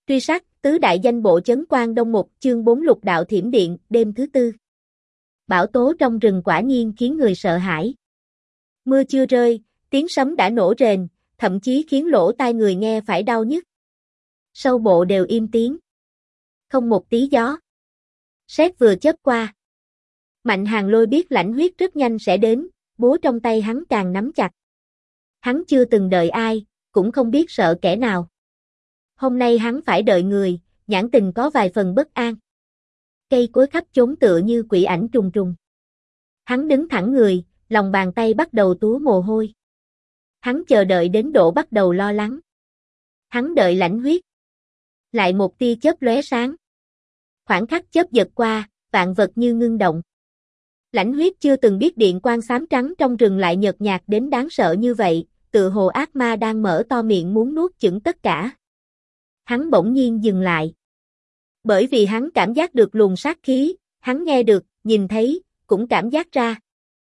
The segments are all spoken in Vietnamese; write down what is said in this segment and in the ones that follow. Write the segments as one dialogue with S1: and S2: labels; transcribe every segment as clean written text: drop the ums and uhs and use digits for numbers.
S1: Truy sát, tứ đại danh bộ chấn Quan Đông 1 chương 4 Lục đạo thiểm điện, đêm thứ tư. Bão tố trong rừng quả nhiên khiến người sợ hãi. Mưa chưa rơi, tiếng sấm đã nổ rền, thậm chí khiến lỗ tai người nghe phải đau nhức. Sâu bộ đều im tiếng. Không một tí gió. Sét vừa chớp qua. Mạnh Hàn Lôi biết lãnh huyết rất nhanh sẽ đến, búa trong tay hắn càng nắm chặt. Hắn chưa từng đợi ai, cũng không biết sợ kẻ nào. Hôm nay hắn phải đợi người, nhãn tình có vài phần bất an. Cây cối khắp chốn tựa như quỷ ảnh trùng trùng. Hắn đứng thẳng người, lòng bàn tay bắt đầu túa mồ hôi. Hắn chờ đợi đến độ bắt đầu lo lắng. Hắn đợi lãnh huyết. Lại một tia chớp lóe sáng. Khoảng khắc chớp giật qua, vạn vật như ngưng động. Lãnh huyết chưa từng biết điện quang xám trắng trong rừng lại nhợt nhạt đến đáng sợ như vậy, tựa hồ ác ma đang mở to miệng muốn nuốt chửng tất cả. Hắn bỗng nhiên dừng lại. Bởi vì hắn cảm giác được luồng sát khí, hắn nghe được, nhìn thấy, cũng cảm giác ra.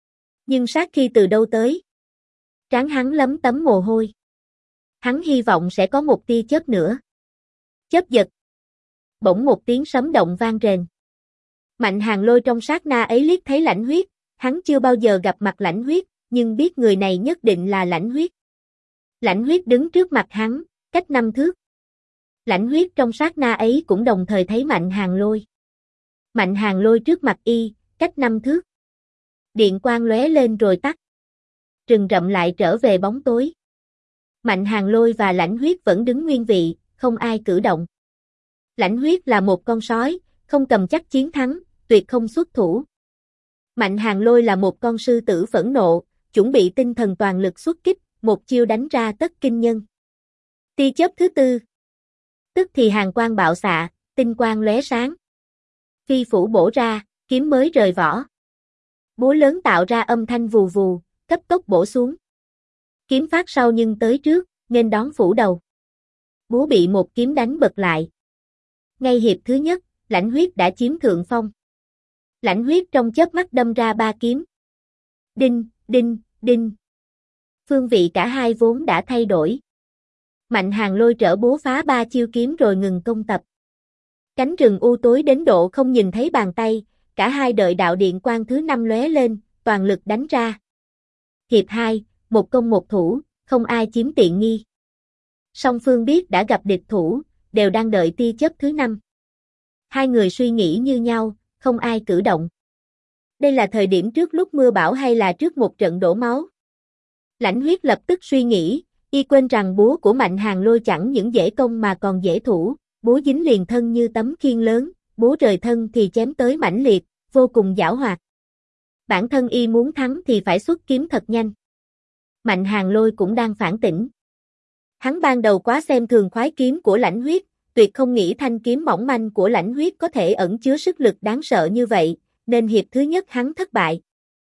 S1: Nhưng sát khí từ đâu tới? Trán hắn lấm tấm mồ hôi. Hắn hy vọng sẽ có một tia chớp nữa. Chớp giật. Bỗng một tiếng sấm động vang rền. Mạnh Hàn Lôi trong sát na ấy liếc thấy lãnh huyết, hắn chưa bao giờ gặp mặt lãnh huyết, nhưng biết người này nhất định là lãnh huyết. Lãnh huyết đứng trước mặt hắn, cách 5 thước. Lãnh huyết trong sát na ấy cũng đồng thời thấy Mạnh Hàn Lôi. Mạnh Hàn Lôi trước mặt y, cách 5 thước. Điện quang lóe lên rồi tắt. Rừng rậm lại trở về bóng tối. Mạnh Hàn Lôi và lãnh huyết vẫn đứng nguyên vị, không ai cử động. Lãnh huyết là một con sói, không cầm chắc chiến thắng, tuyệt không xuất thủ. Mạnh Hàn Lôi là một con sư tử phẫn nộ, chuẩn bị tinh thần toàn lực xuất kích, một chiêu đánh ra tất kinh nhân. Tia chớp thứ tư. Tức thì hàn quang bạo xạ, tinh quang lóe sáng. Phi phủ bổ ra, kiếm mới rời vỏ. Búa lớn tạo ra âm thanh vù vù, cấp tốc bổ xuống. Kiếm phát sau nhưng tới trước, nghênh đón phủ đầu. Búa bị một kiếm đánh bật lại. Ngay hiệp thứ nhất, lãnh huyết đã chiếm thượng phong. Lãnh huyết trong chớp mắt đâm ra 3 kiếm. Đinh, đinh, đinh. Phương vị cả hai vốn đã thay đổi. Mạnh Hàn Lôi trở búa phá 3 chiêu kiếm rồi ngừng công tập. Cánh rừng u tối đến độ không nhìn thấy bàn tay, cả hai đợi đạo điện quang thứ 5 lóe lên, toàn lực đánh ra. Hiệp 2, một công một thủ, không ai chiếm tiện nghi. Song phương biết đã gặp địch thủ, đều đang đợi tia chớp thứ 5. Hai người suy nghĩ như nhau, không ai cử động. Đây là thời điểm trước lúc mưa bão hay là trước một trận đổ máu? Lãnh huyết lập tức suy nghĩ, y quên rằng búa của Mạnh Hàn Lôi chẳng những dễ công mà còn dễ thủ, búa dính liền thân như tấm khiên lớn, búa rời thân thì chém tới mãnh liệt, vô cùng giảo hoạt. Bản thân y muốn thắng thì phải xuất kiếm thật nhanh. Mạnh Hàn Lôi cũng đang phản tỉnh. Hắn ban đầu quá xem thường khoái kiếm của lãnh huyết, tuyệt không nghĩ thanh kiếm mỏng manh của lãnh huyết có thể ẩn chứa sức lực đáng sợ như vậy, nên hiệp thứ nhất hắn thất bại.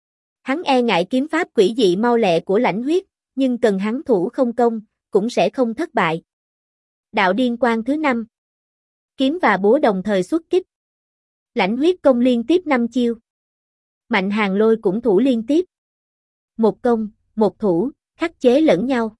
S1: Hắn e ngại kiếm pháp quỷ dị mau lẹ của lãnh huyết, nhưng cần hắn thủ không công, cũng sẽ không thất bại. Đạo điên quang thứ 5. Kiếm và búa đồng thời xuất kích. Lãnh huyết công liên tiếp 5 chiêu. Mạnh Hàn Lôi cũng thủ liên tiếp. Một công, một thủ, khắc chế lẫn nhau.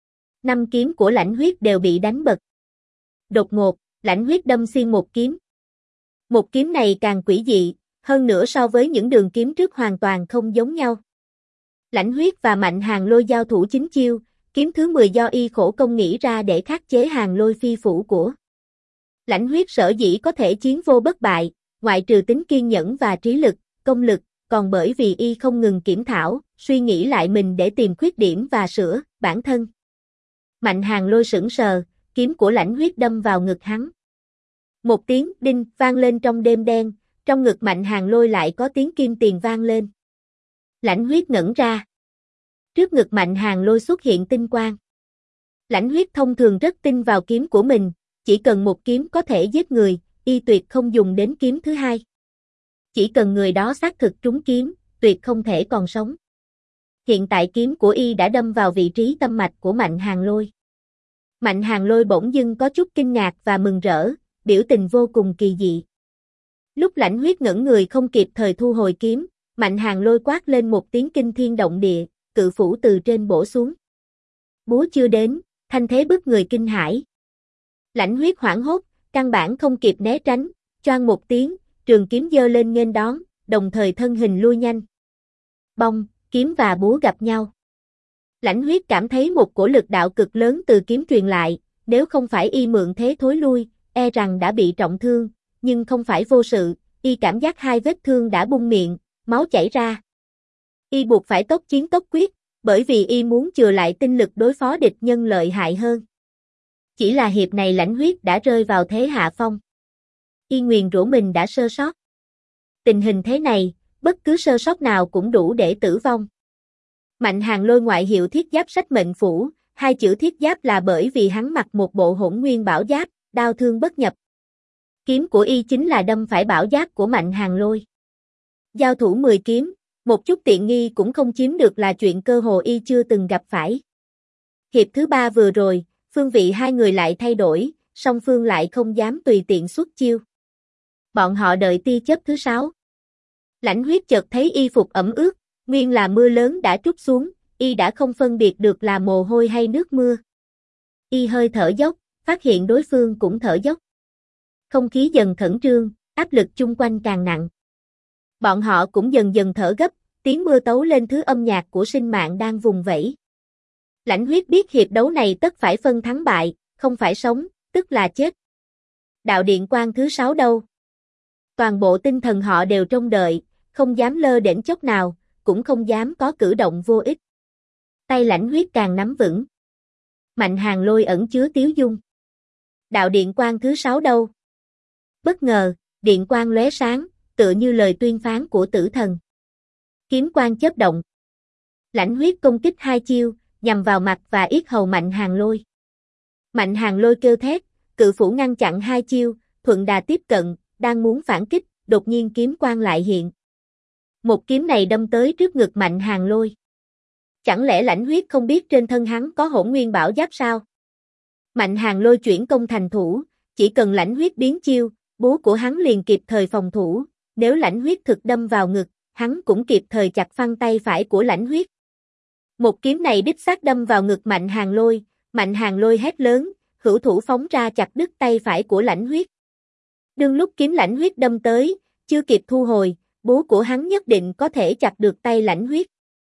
S1: 5 kiếm của lãnh huyết đều bị đánh bật. Đột ngột, lãnh huyết đâm xuyên một kiếm. Một kiếm này càng quỷ dị, hơn nữa so với những đường kiếm trước hoàn toàn không giống nhau. Lãnh huyết và Mạnh Hàn Lôi giao thủ 9 chiêu, kiếm thứ 10 do y khổ công nghĩ ra để khắc chế Hàn Lôi phi phủ của. Lãnh huyết sở dĩ có thể chiến vô bất bại, ngoại trừ tính kiên nhẫn và trí lực, công lực, còn bởi vì y không ngừng kiểm thảo, suy nghĩ lại mình để tìm khuyết điểm và sửa bản thân. Mạnh Hàn Lôi sững sờ, kiếm của lãnh huyết đâm vào ngực hắn. Một tiếng đinh vang lên trong đêm đen, trong ngực Mạnh Hàn Lôi lại có tiếng kim tiền vang lên. Lãnh huyết ngẩn ra. Trước ngực Mạnh Hàn Lôi xuất hiện tinh quang. Lãnh huyết thông thường rất tin vào kiếm của mình, chỉ cần một kiếm có thể giết người, y tuyệt không dùng đến kiếm thứ 2. Chỉ cần người đó xác thực trúng kiếm, tuyệt không thể còn sống. Hiện tại kiếm của y đã đâm vào vị trí tâm mạch của Mạnh Hàn Lôi. Mạnh Hàn Lôi bỗng dưng có chút kinh ngạc và mừng rỡ, biểu tình vô cùng kỳ dị. Lúc lãnh huyết ngẩn người không kịp thời thu hồi kiếm, Mạnh Hàn Lôi quát lên một tiếng kinh thiên động địa, cự phủ từ trên bổ xuống. Búa chưa đến, thanh thế bức người kinh hãi. Lãnh huyết hoảng hốt, căn bản không kịp né tránh, choang một tiếng, trường kiếm giơ lên nghênh đón, đồng thời thân hình lui nhanh. Bong, kiếm và búa gặp nhau. Lãnh Huyết cảm thấy một cổ lực đạo cực lớn từ kiếm truyền lại, nếu không phải y mượn thế thối lui, e rằng đã bị trọng thương, nhưng không phải vô sự, y cảm giác hai vết thương đã bung miệng, máu chảy ra. Y buộc phải tốc chiến tốc quyết, bởi vì y muốn chừa lại tinh lực đối phó địch nhân lợi hại hơn. Chỉ là hiệp này Lãnh Huyết đã rơi vào thế hạ phong. Y nguyền rủa mình đã sơ sót. Tình hình thế này, bất cứ sơ sót nào cũng đủ để tử vong. Mạnh Hàng Lôi ngoại hiệu thiết giáp sách mệnh phủ, hai chữ thiết giáp là bởi vì hắn mặc một bộ hỗn nguyên bảo giáp, đao thương bất nhập. Kiếm của y chính là đâm phải bảo giáp của Mạnh Hàng Lôi. Giao thủ 10 kiếm, một chút tiện nghi cũng không chiếm được là chuyện cơ hồ y chưa từng gặp phải. Hiệp thứ 3 vừa rồi, phương vị hai người lại thay đổi, song phương lại không dám tùy tiện xuất chiêu. Bọn họ đợi tia chớp thứ 6. Lãnh Huyết chợt thấy y phục ẩm ướt, nguyên là mưa lớn đã trút xuống, y đã không phân biệt được là mồ hôi hay nước mưa. Y hơi thở dốc, phát hiện đối phương cũng thở dốc. Không khí dần khẩn trương, áp lực chung quanh càng nặng. Bọn họ cũng dần dần thở gấp, tiếng mưa tấu lên thứ âm nhạc của sinh mạng đang vùng vẫy. Lãnh Huyết biết hiệp đấu này tất phải phân thắng bại, không phải sống, tức là chết. Đạo điện quang thứ 6 đâu? Toàn bộ tinh thần họ đều trông đợi, không dám lơ đễnh chốc nào, cũng không dám có cử động vô ích. Tay Lãnh Huyết càng nắm vững. Mạnh Hàng Lôi ẩn chứa tiếu dung. Đạo điện quang thứ 6 đâu? Bất ngờ, điện quang lóe sáng, tựa như lời tuyên phán của tử thần. Kiếm quang chớp động. Lãnh Huyết công kích hai chiêu, nhằm vào mặt và yết hầu Mạnh Hàng Lôi. Mạnh Hàng Lôi kêu thét, cự phủ ngăn chặn hai chiêu, thuận đà tiếp cận, đang muốn phản kích, đột nhiên kiếm quang lại hiện. Một kiếm này đâm tới trước ngực Mạnh Hàng Lôi. Chẳng lẽ Lãnh Huyết không biết trên thân hắn có hỗn nguyên bảo giáp sao? Mạnh Hàng Lôi chuyển công thành thủ, chỉ cần Lãnh Huyết biến chiêu, búa của hắn liền kịp thời phòng thủ, nếu Lãnh Huyết thực đâm vào ngực, hắn cũng kịp thời chặt phăng tay phải của Lãnh Huyết. Một kiếm này đích xác đâm vào ngực Mạnh Hàng Lôi hét lớn, hữu thủ phóng ra chặt đứt tay phải của Lãnh Huyết. Đương lúc kiếm Lãnh Huyết đâm tới, chưa kịp thu hồi, búa của hắn nhất định có thể chặt được tay Lãnh Huyết.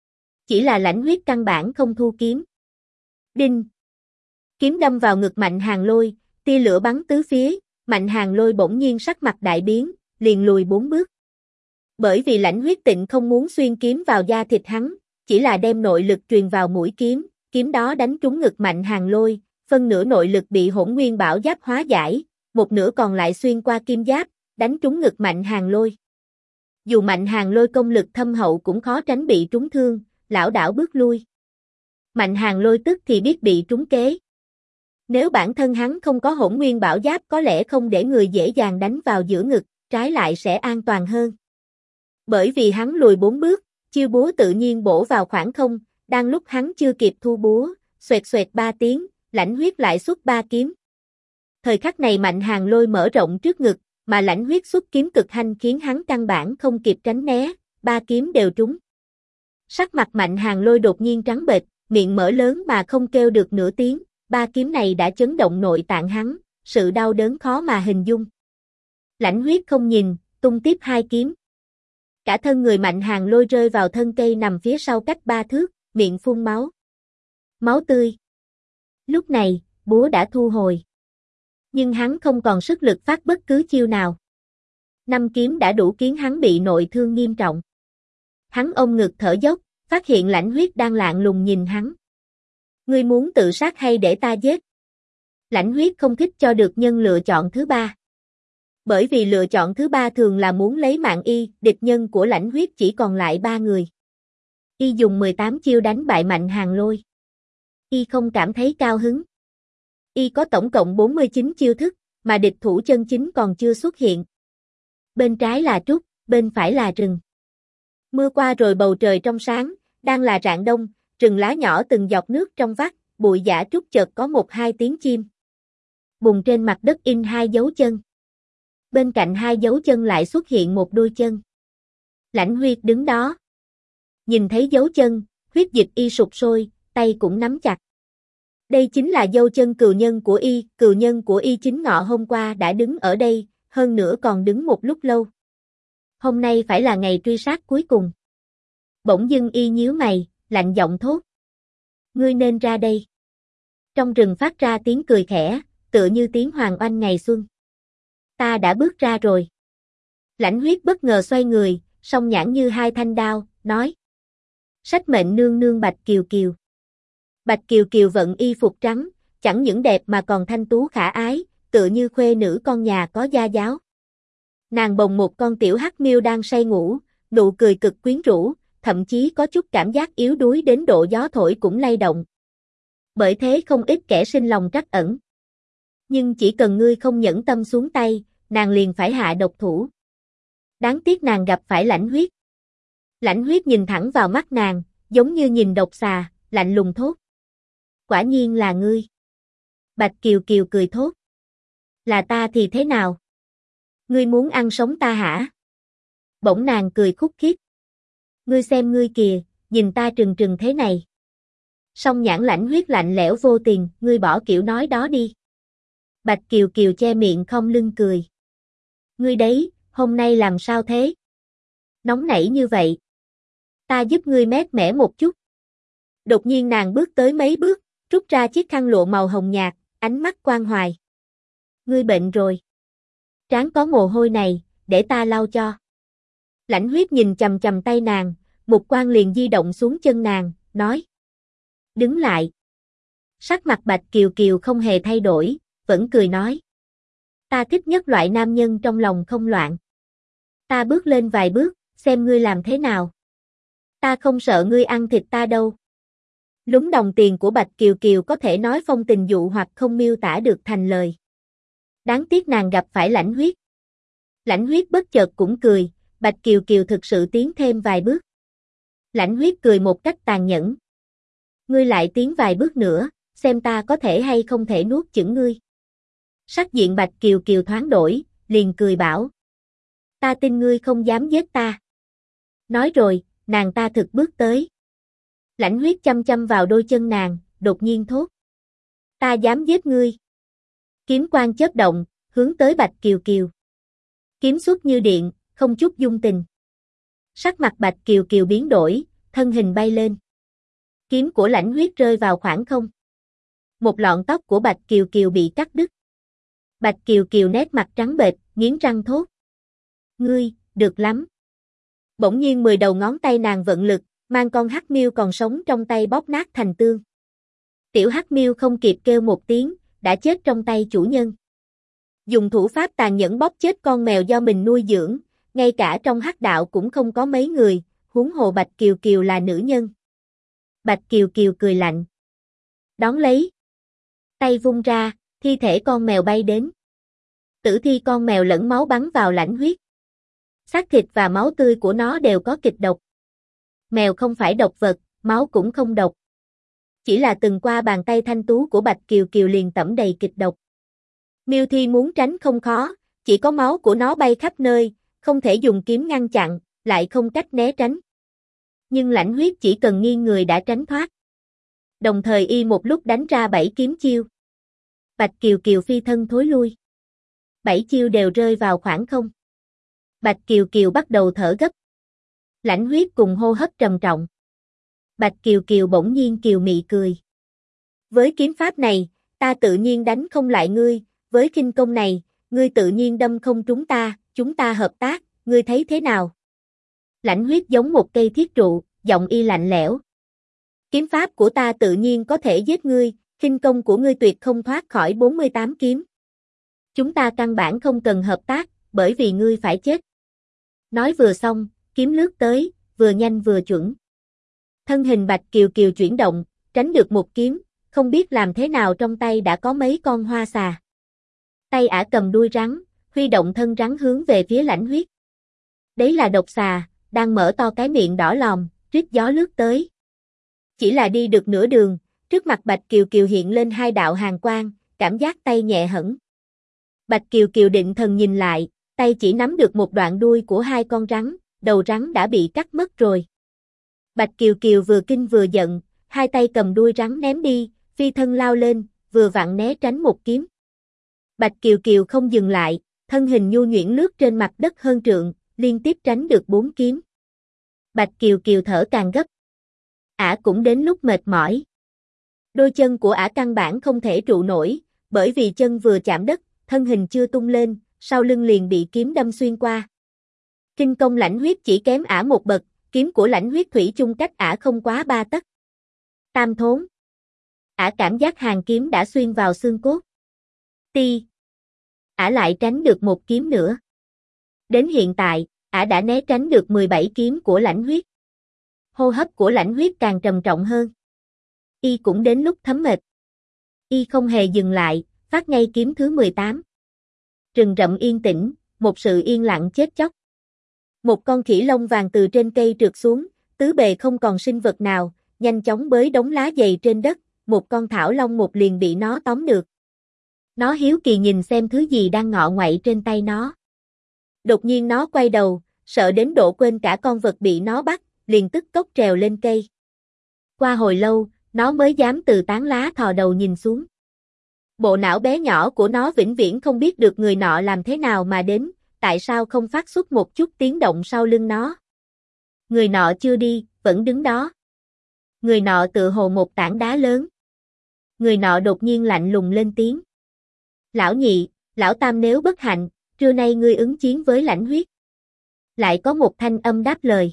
S1: Chỉ là Lãnh Huyết căn bản không thu kiếm. Đinh! Kiếm đâm vào ngực Mạnh Hàng Lôi, tia lửa bắn tứ phía, Mạnh Hàng Lôi bỗng nhiên sắc mặt đại biến, liền lùi 4 bước. Bởi vì Lãnh Huyết tịnh không muốn xuyên kiếm vào da thịt hắn, chỉ là đem nội lực truyền vào mũi kiếm, kiếm đó đánh trúng ngực Mạnh Hàng Lôi, phân nửa nội lực bị hỗn nguyên bảo giáp hóa giải, một nửa còn lại xuyên qua kim giáp, đánh trúng ngực Mạnh Hàng Lôi. Dù Mạnh Hàng Lôi công lực thâm hậu cũng khó tránh bị trúng thương, lảo đảo bước lui. Mạnh Hàng Lôi tức thì biết bị trúng kế. Nếu bản thân hắn không có hỗn nguyên bảo giáp có lẽ không để người dễ dàng đánh vào giữa ngực, trái lại sẽ an toàn hơn. Bởi vì hắn lùi 4 bước, chiêu búa tự nhiên bổ vào khoảng không, đang lúc hắn chưa kịp thu búa, xoẹt xoẹt 3 tiếng, Lãnh Huyết lại xuất 3 kiếm. Thời khắc này Mạnh Hàng Lôi mở rộng trước ngực, mà Lãnh Huyết xuất kiếm cực hành khiến hắn căn bản không kịp tránh né, 3 kiếm đều trúng. Sắc mặt Mạnh Hàng Lôi đột nhiên trắng bệch, miệng mở lớn mà không kêu được nửa tiếng, 3 kiếm này đã chấn động nội tạng hắn, sự đau đớn khó mà hình dung. Lãnh Huyết không nhìn, tung tiếp 2 kiếm. Cả thân người Mạnh Hàng Lôi rơi vào thân cây nằm phía sau cách 3 thước, miệng phun máu. Máu tươi. Lúc này, búa đã thu hồi. Nhưng hắn không còn sức lực phát bất cứ chiêu nào. 5 kiếm đã đủ khiến hắn bị nội thương nghiêm trọng. Hắn ôm ngực thở dốc, phát hiện Lãnh Huyết đang lạng lùng nhìn hắn. Ngươi muốn tự sát hay để ta giết? Lãnh Huyết không thích cho được nhân lựa chọn thứ 3. Bởi vì lựa chọn thứ 3 thường là muốn lấy mạng y, địch nhân của Lãnh Huyết chỉ còn lại 3 người. Y dùng 18 chiêu đánh bại Mạnh Hàng Lôi. Y không cảm thấy cao hứng. Y có tổng cộng 49 chiêu thức, mà địch thủ chân chính còn chưa xuất hiện. Bên trái là trúc, bên phải là rừng. Mưa qua rồi bầu trời trong sáng, đang là rạng đông, rừng lá nhỏ từng giọt nước trong vắt, bụi giã trúc chợt có 1-2 tiếng chim. Bùn trên mặt đất in 2 dấu chân. Bên cạnh 2 dấu chân lại xuất hiện một đôi chân. Lãnh Huyết đứng đó. Nhìn thấy dấu chân, huyết dịch y sụp sôi, tay cũng nắm chặt. Đây chính là dâu chân cừu nhân của y chính ngọ hôm qua đã đứng ở đây, hơn nữa còn đứng một lúc lâu. Hôm nay phải là ngày truy sát cuối cùng. Bỗng dưng y nhíu mày, lạnh giọng thốt. Ngươi nên ra đây. Trong rừng phát ra tiếng cười khẽ, tựa như tiếng hoàng oanh ngày xuân. Ta đã bước ra rồi. Lãnh Huyết bất ngờ xoay người, song nhãn như hai thanh đao, nói. Sách mệnh nương nương Bạch Kiều Kiều. Bạch Kiều Kiều vận y phục trắng, chẳng những đẹp mà còn thanh tú khả ái, tựa như khuê nữ con nhà có gia giáo. Nàng bồng một con tiểu hắc miêu đang say ngủ, nụ cười cực quyến rũ, thậm chí có chút cảm giác yếu đuối đến độ gió thổi cũng lay động. Bởi thế không ít kẻ sinh lòng trắc ẩn. Nhưng chỉ cần ngươi không nhẫn tâm xuống tay, nàng liền phải hạ độc thủ. Đáng tiếc nàng gặp phải Lãnh Huyết. Lãnh Huyết nhìn thẳng vào mắt nàng, giống như nhìn độc xà, lạnh lùng thốt. Quả nhiên là ngươi. Bạch Kiều Kiều cười thốt. Là ta thì thế nào? Ngươi muốn ăn sống ta hả? Bỗng nàng cười khúc khích. Ngươi xem ngươi kìa, nhìn ta trừng trừng thế này. Song nhãn Lãnh Huyết lạnh lẽo vô tình, ngươi bỏ kiểu nói đó đi. Bạch Kiều Kiều che miệng không lưng cười. Ngươi đấy, hôm nay làm sao thế? Nóng nảy như vậy. Ta giúp ngươi mát mẻ một chút. Đột nhiên nàng bước tới mấy bước, rút ra chiếc khăn lụa màu hồng nhạt, ánh mắt quan hoài. Ngươi bệnh rồi. Trán có mồ hôi này, để ta lau cho. Lãnh Huyết nhìn chằm chằm tay nàng, mục quang liền di động xuống chân nàng, nói. Đứng lại. Sắc mặt Bạch Kiều Kiều không hề thay đổi, vẫn cười nói. Ta thích nhất loại nam nhân trong lòng không loạn. Ta bước lên vài bước, xem ngươi làm thế nào. Ta không sợ ngươi ăn thịt ta đâu. Lúng đồng tiền của Bạch Kiều Kiều có thể nói phong tình dụ hoặc không miêu tả được thành lời. Đáng tiếc nàng gặp phải Lãnh Huyết. Lãnh Huyết bất chợt cũng cười, Bạch Kiều Kiều thực sự tiến thêm vài bước. Lãnh Huyết cười một cách tàn nhẫn. Ngươi lại tiến vài bước nữa, xem ta có thể hay không thể nuốt chửng ngươi. Sắc diện Bạch Kiều Kiều thoáng đổi, liền cười bảo. Ta tin ngươi không dám giết ta. Nói rồi, nàng ta thực bước tới. Lãnh Huyết chăm chăm vào đôi chân nàng, đột nhiên thốt. Ta dám giết ngươi. Kiếm quang chớp động, hướng tới Bạch Kiều Kiều. Kiếm xuất như điện, không chút dung tình. Sắc mặt Bạch Kiều Kiều biến đổi, thân hình bay lên. Kiếm của Lãnh Huyết rơi vào khoảng không. Một lọn tóc của Bạch Kiều Kiều bị cắt đứt. Bạch Kiều Kiều nét mặt trắng bệch, nghiến răng thốt. Ngươi, được lắm. Bỗng nhiên 10 đầu ngón tay nàng vận lực, mang con hắc miêu còn sống trong tay bóp nát thành tương. Tiểu hắc miêu không kịp kêu một tiếng, đã chết trong tay chủ nhân. Dùng thủ pháp tàn nhẫn bóp chết con mèo do mình nuôi dưỡng, ngay cả trong hắc đạo cũng không có mấy người, huống hồ Bạch Kiều Kiều là nữ nhân. Bạch Kiều Kiều cười lạnh. Đón lấy. Tay vung ra, thi thể con mèo bay đến. Tử thi con mèo lẫn máu bắn vào Lãnh Huyết. Xác thịt và máu tươi của nó đều có kịch độc. Mèo không phải độc vật, máu cũng không độc. Chỉ là từng qua bàn tay thanh tú của Bạch Kiều Kiều liền tẩm đầy kịch độc. Miêu thi muốn tránh không khó, chỉ có máu của nó bay khắp nơi, không thể dùng kiếm ngăn chặn, lại không cách né tránh. Nhưng Lãnh Huyết chỉ cần nghiêng người đã tránh thoát. Đồng thời y một lúc đánh ra 7 kiếm chiêu. Bạch Kiều Kiều phi thân thối lui. 7 chiêu đều rơi vào khoảng không. Bạch Kiều Kiều bắt đầu thở gấp. Lãnh Huyết cùng hô hấp trầm trọng. Bạch Kiều Kiều bỗng nhiên kiều mị cười. Với kiếm pháp này, ta tự nhiên đánh không lại ngươi, với khinh công này, ngươi tự nhiên đâm không trúng ta, chúng ta hợp tác, ngươi thấy thế nào? Lãnh Huyết giống một cây thiết trụ, giọng y lạnh lẽo. Kiếm pháp của ta tự nhiên có thể giết ngươi, khinh công của ngươi tuyệt không thoát khỏi 48 kiếm. Chúng ta căn bản không cần hợp tác, bởi vì ngươi phải chết. Nói vừa xong, kiếm lướt tới, vừa nhanh vừa chuẩn. Thân hình Bạch Kiều Kiều chuyển động, tránh được một kiếm, không biết làm thế nào trong tay đã có mấy con hoa xà. Tay ả cầm đuôi rắn, huy động thân rắn hướng về phía Lãnh Huyết. Đấy là độc xà, đang mở to cái miệng đỏ lòm, rít gió lướt tới. Chỉ là đi được nửa đường, trước mặt Bạch Kiều Kiều hiện lên hai đạo hàn quang, cảm giác tay nhẹ hẳn. Bạch Kiều Kiều định thần nhìn lại, tay chỉ nắm được một đoạn đuôi của hai con rắn, đầu rắn đã bị cắt mất rồi. Bạch Kiều Kiều vừa kinh vừa giận, hai tay cầm đuôi rắn ném đi, phi thân lao lên, vừa vặn né tránh một kiếm. Bạch Kiều Kiều không dừng lại, thân hình nhu nhuyễn lướt trên mặt đất hơn trượng, liên tiếp tránh được 4 kiếm. Bạch Kiều Kiều thở càng gấp. Ả cũng đến lúc mệt mỏi. Đôi chân của ả căn bản không thể trụ nổi, bởi vì chân vừa chạm đất, thân hình chưa tung lên, sau lưng liền bị kiếm đâm xuyên qua. Kinh công lãnh huyết chỉ kém ả một bậc, kiếm của lãnh huyết thủy chung cách ả không quá 3 tấc. Tam thốn. Ả cảm giác hàng kiếm đã xuyên vào xương cốt. Ti. Ả lại tránh được một kiếm nữa. Đến hiện tại, ả đã né tránh được 17 kiếm của lãnh huyết. Hô hấp của lãnh huyết càng trầm trọng hơn. Y cũng đến lúc thấm mệt. Y không hề dừng lại, phát ngay kiếm thứ 18. Rừng rậm yên tĩnh, một sự yên lặng chết chóc. Một con khỉ lông vàng từ trên cây trượt xuống, tứ bề không còn sinh vật nào, nhanh chóng bới đống lá dày trên đất, một con thảo long một liền bị nó tóm được. Nó hiếu kỳ nhìn xem thứ gì đang ngọ ngoậy trên tay nó. Đột nhiên nó quay đầu, sợ đến độ quên cả con vật bị nó bắt, liền tức tốc trèo lên cây. Qua hồi lâu, nó mới dám từ tán lá thò đầu nhìn xuống. Bộ não bé nhỏ của nó vĩnh viễn không biết được người nọ làm thế nào mà đến, tại sao không phát xuất một chút tiếng động sau lưng nó. Người nọ chưa đi, vẫn đứng đó. Người nọ tựa hồ một tảng đá lớn. Người nọ đột nhiên lạnh lùng lên tiếng. Lão nhị, lão tam nếu bất hạnh, trưa nay ngươi ứng chiến với lãnh huyết. Lại có một thanh âm đáp lời.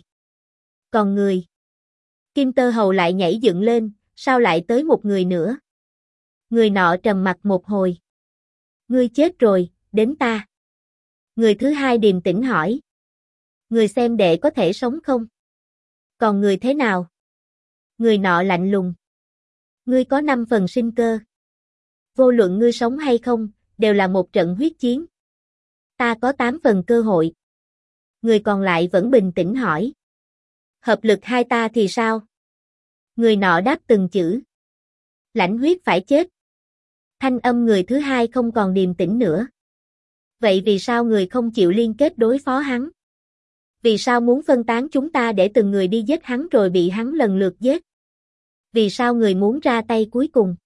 S1: Còn người. Kim Tơ Hầu lại nhảy dựng lên, sao lại tới một người nữa? Người nọ trầm mặt một hồi. Ngươi chết rồi, đến ta. Người thứ hai điềm tĩnh hỏi. Người xem đệ có thể sống không? Còn người thế nào? Người nọ lạnh lùng. Ngươi có 5 phần sinh cơ. Vô luận ngươi sống hay không, đều là một trận huyết chiến. Ta có 8 phần cơ hội. Người còn lại vẫn bình tĩnh hỏi. Hợp lực hai ta thì sao? Người nọ đáp từng chữ. Lãnh huyết phải chết. Thanh âm người thứ hai không còn điềm tĩnh nữa. Vậy vì sao người không chịu liên kết đối phó hắn? Vì sao muốn phân tán chúng ta để từng người đi giết hắn rồi bị hắn lần lượt giết? Vì sao người muốn ra tay cuối cùng?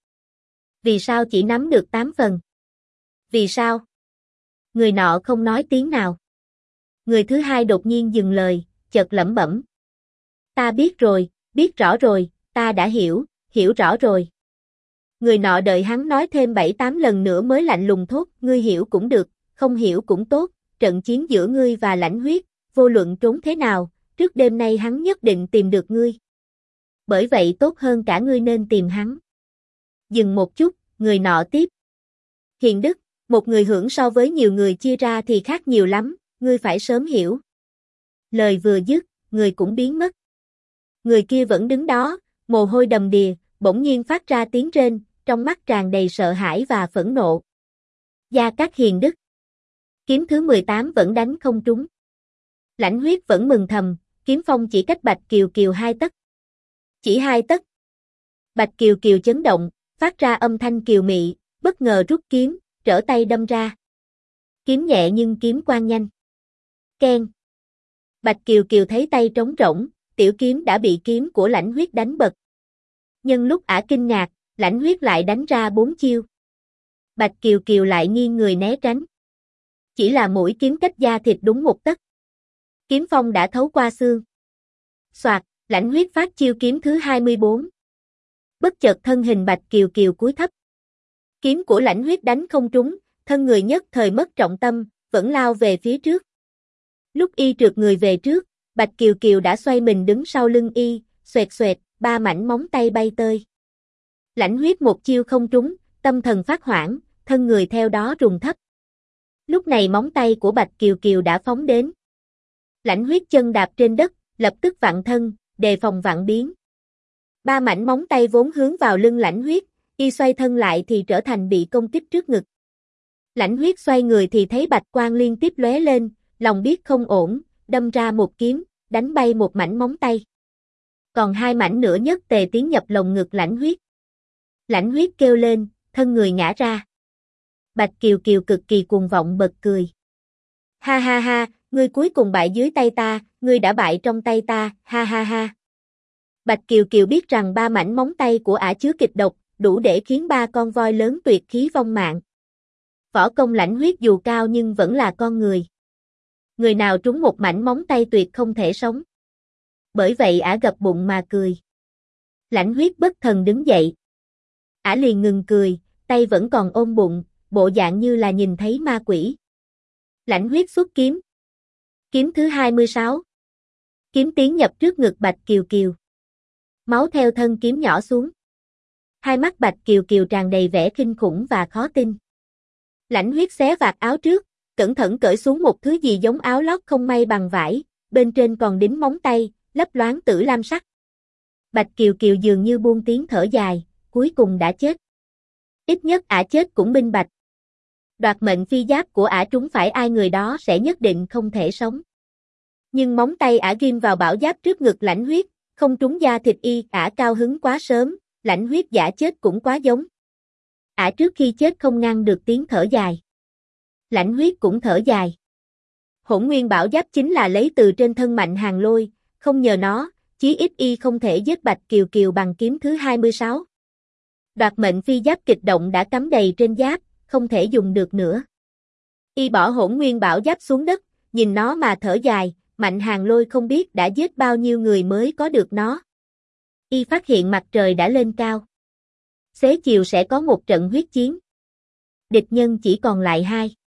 S1: Vì sao chỉ nắm được 8 phần? Vì sao? Người nọ không nói tiếng nào. Người thứ hai đột nhiên dừng lời, chợt lẩm bẩm. Ta biết rồi, biết rõ rồi, ta đã hiểu, hiểu rõ rồi. Người nọ đợi hắn nói thêm 7-8 lần nữa mới lạnh lùng thốt, ngươi hiểu cũng được, không hiểu cũng tốt, trận chiến giữa ngươi và lãnh huyết, vô luận trốn thế nào, trước đêm nay hắn nhất định tìm được ngươi. Bởi vậy tốt hơn cả ngươi nên tìm hắn. Dừng một chút, người nọ tiếp. Hiền đức, một người hưởng so với nhiều người chia ra thì khác nhiều lắm, ngươi phải sớm hiểu. Lời vừa dứt, người cũng biến mất. Người kia vẫn đứng đó, mồ hôi đầm đìa, bỗng nhiên phát ra tiếng rên, trong mắt tràn đầy sợ hãi và phẫn nộ. Gia Cát hiền đức. Kiếm thứ 18 vẫn đánh không trúng. Lãnh huyết vẫn mừng thầm, kiếm phong chỉ cách Bạch Kiều Kiều 2 tấc. Chỉ 2 tấc. Bạch Kiều Kiều chấn động, phát ra âm thanh kiều mị, bất ngờ rút kiếm, trở tay đâm ra. Kiếm nhẹ nhưng kiếm quang nhanh. Keng. Bạch Kiều Kiều thấy tay trống rỗng, tiểu kiếm đã bị kiếm của lãnh huyết đánh bật. Nhân lúc ả kinh ngạc, lãnh huyết lại đánh ra 4 chiêu. Bạch Kiều Kiều lại nghiêng người né tránh. Chỉ là mũi kiếm cách da thịt đúng 1 tấc. Kiếm phong đã thấu qua xương. Soạt, lãnh huyết phát chiêu kiếm thứ 24. Bất chợt thân hình Bạch Kiều Kiều cúi thấp. Kiếm của lãnh huyết đánh không trúng, thân người nhất thời mất trọng tâm, vẫn lao về phía trước. Lúc y trượt người về trước, Bạch Kiều Kiều đã xoay mình đứng sau lưng y, xoẹt xoẹt, 3 mảnh móng tay bay tơi. Lãnh huyết một chiêu không trúng, tâm thần phát hoảng, thân người theo đó rùng thấp. Lúc này móng tay của Bạch Kiều Kiều đã phóng đến. Lãnh huyết chân đạp trên đất, lập tức vặn thân, đề phòng vạn biến. 3 mảnh móng tay vốn hướng vào lưng lãnh huyết, y xoay thân lại thì trở thành bị công kích trước ngực. Lãnh huyết xoay người thì thấy bạch quang liên tiếp lóe lên, lòng biết không ổn, đâm ra một kiếm, đánh bay một mảnh móng tay. Còn 2 mảnh nữa nhất tề tiến nhập lồng ngực lãnh huyết. Lãnh huyết kêu lên, thân người ngã ra. Bạch Kiều Kiều cực kỳ cuồng vọng bật cười. Ha ha ha, ngươi cuối cùng bại dưới tay ta, ngươi đã bại trong tay ta, ha ha ha. Bạch Kiều Kiều biết rằng 3 mảnh móng tay của ả chứa kịch độc, đủ để khiến 3 con voi lớn tuyệt khí vong mạng. Võ công Lãnh Huyết dù cao nhưng vẫn là con người. Người nào trúng một mảnh móng tay tuyệt không thể sống. Bởi vậy ả gập bụng mà cười. Lãnh Huyết bất thần đứng dậy. Ả liền ngừng cười, tay vẫn còn ôm bụng, bộ dạng như là nhìn thấy ma quỷ. Lãnh Huyết xuất kiếm. Kiếm thứ 26. Kiếm tiến nhập trước ngực Bạch Kiều Kiều. Máu theo thân kiếm nhỏ xuống. Hai mắt Bạch Kiều Kiều tràn đầy vẻ kinh khủng và khó tin. Lãnh Huyết xé vạt áo trước, cẩn thận cởi xuống một thứ gì giống áo lót không may bằng vải, bên trên còn đính móng tay, lấp loáng tử lam sắc. Bạch Kiều Kiều dường như buông tiếng thở dài, cuối cùng đã chết. Ít nhất ả chết cũng minh bạch. Đoạt mệnh phi giáp của ả trúng phải ai người đó sẽ nhất định không thể sống. Nhưng móng tay ả ghim vào bảo giáp trước ngực Lãnh Huyết, không trúng da thịt y, ả cao hứng quá sớm, Lãnh Huyết giả chết cũng quá giống. Ả trước khi chết không ngăn được tiếng thở dài. Lãnh Huyết cũng thở dài. Hỗn Nguyên bảo giáp chính là lấy từ trên thân Mạnh Hàng Lôi, không nhờ nó, chí ít y không thể giết Bạch Kiều Kiều bằng kiếm thứ 26. Đoạt mệnh phi giáp kịch động đã cắm đầy trên giáp, không thể dùng được nữa. Y bỏ Hỗn Nguyên bảo giáp xuống đất, nhìn nó mà thở dài, Mạnh Hàng Lôi không biết đã giết bao nhiêu người mới có được nó. Y phát hiện mặt trời đã lên cao. Xế chiều sẽ có một trận huyết chiến. Địch nhân chỉ còn lại 2.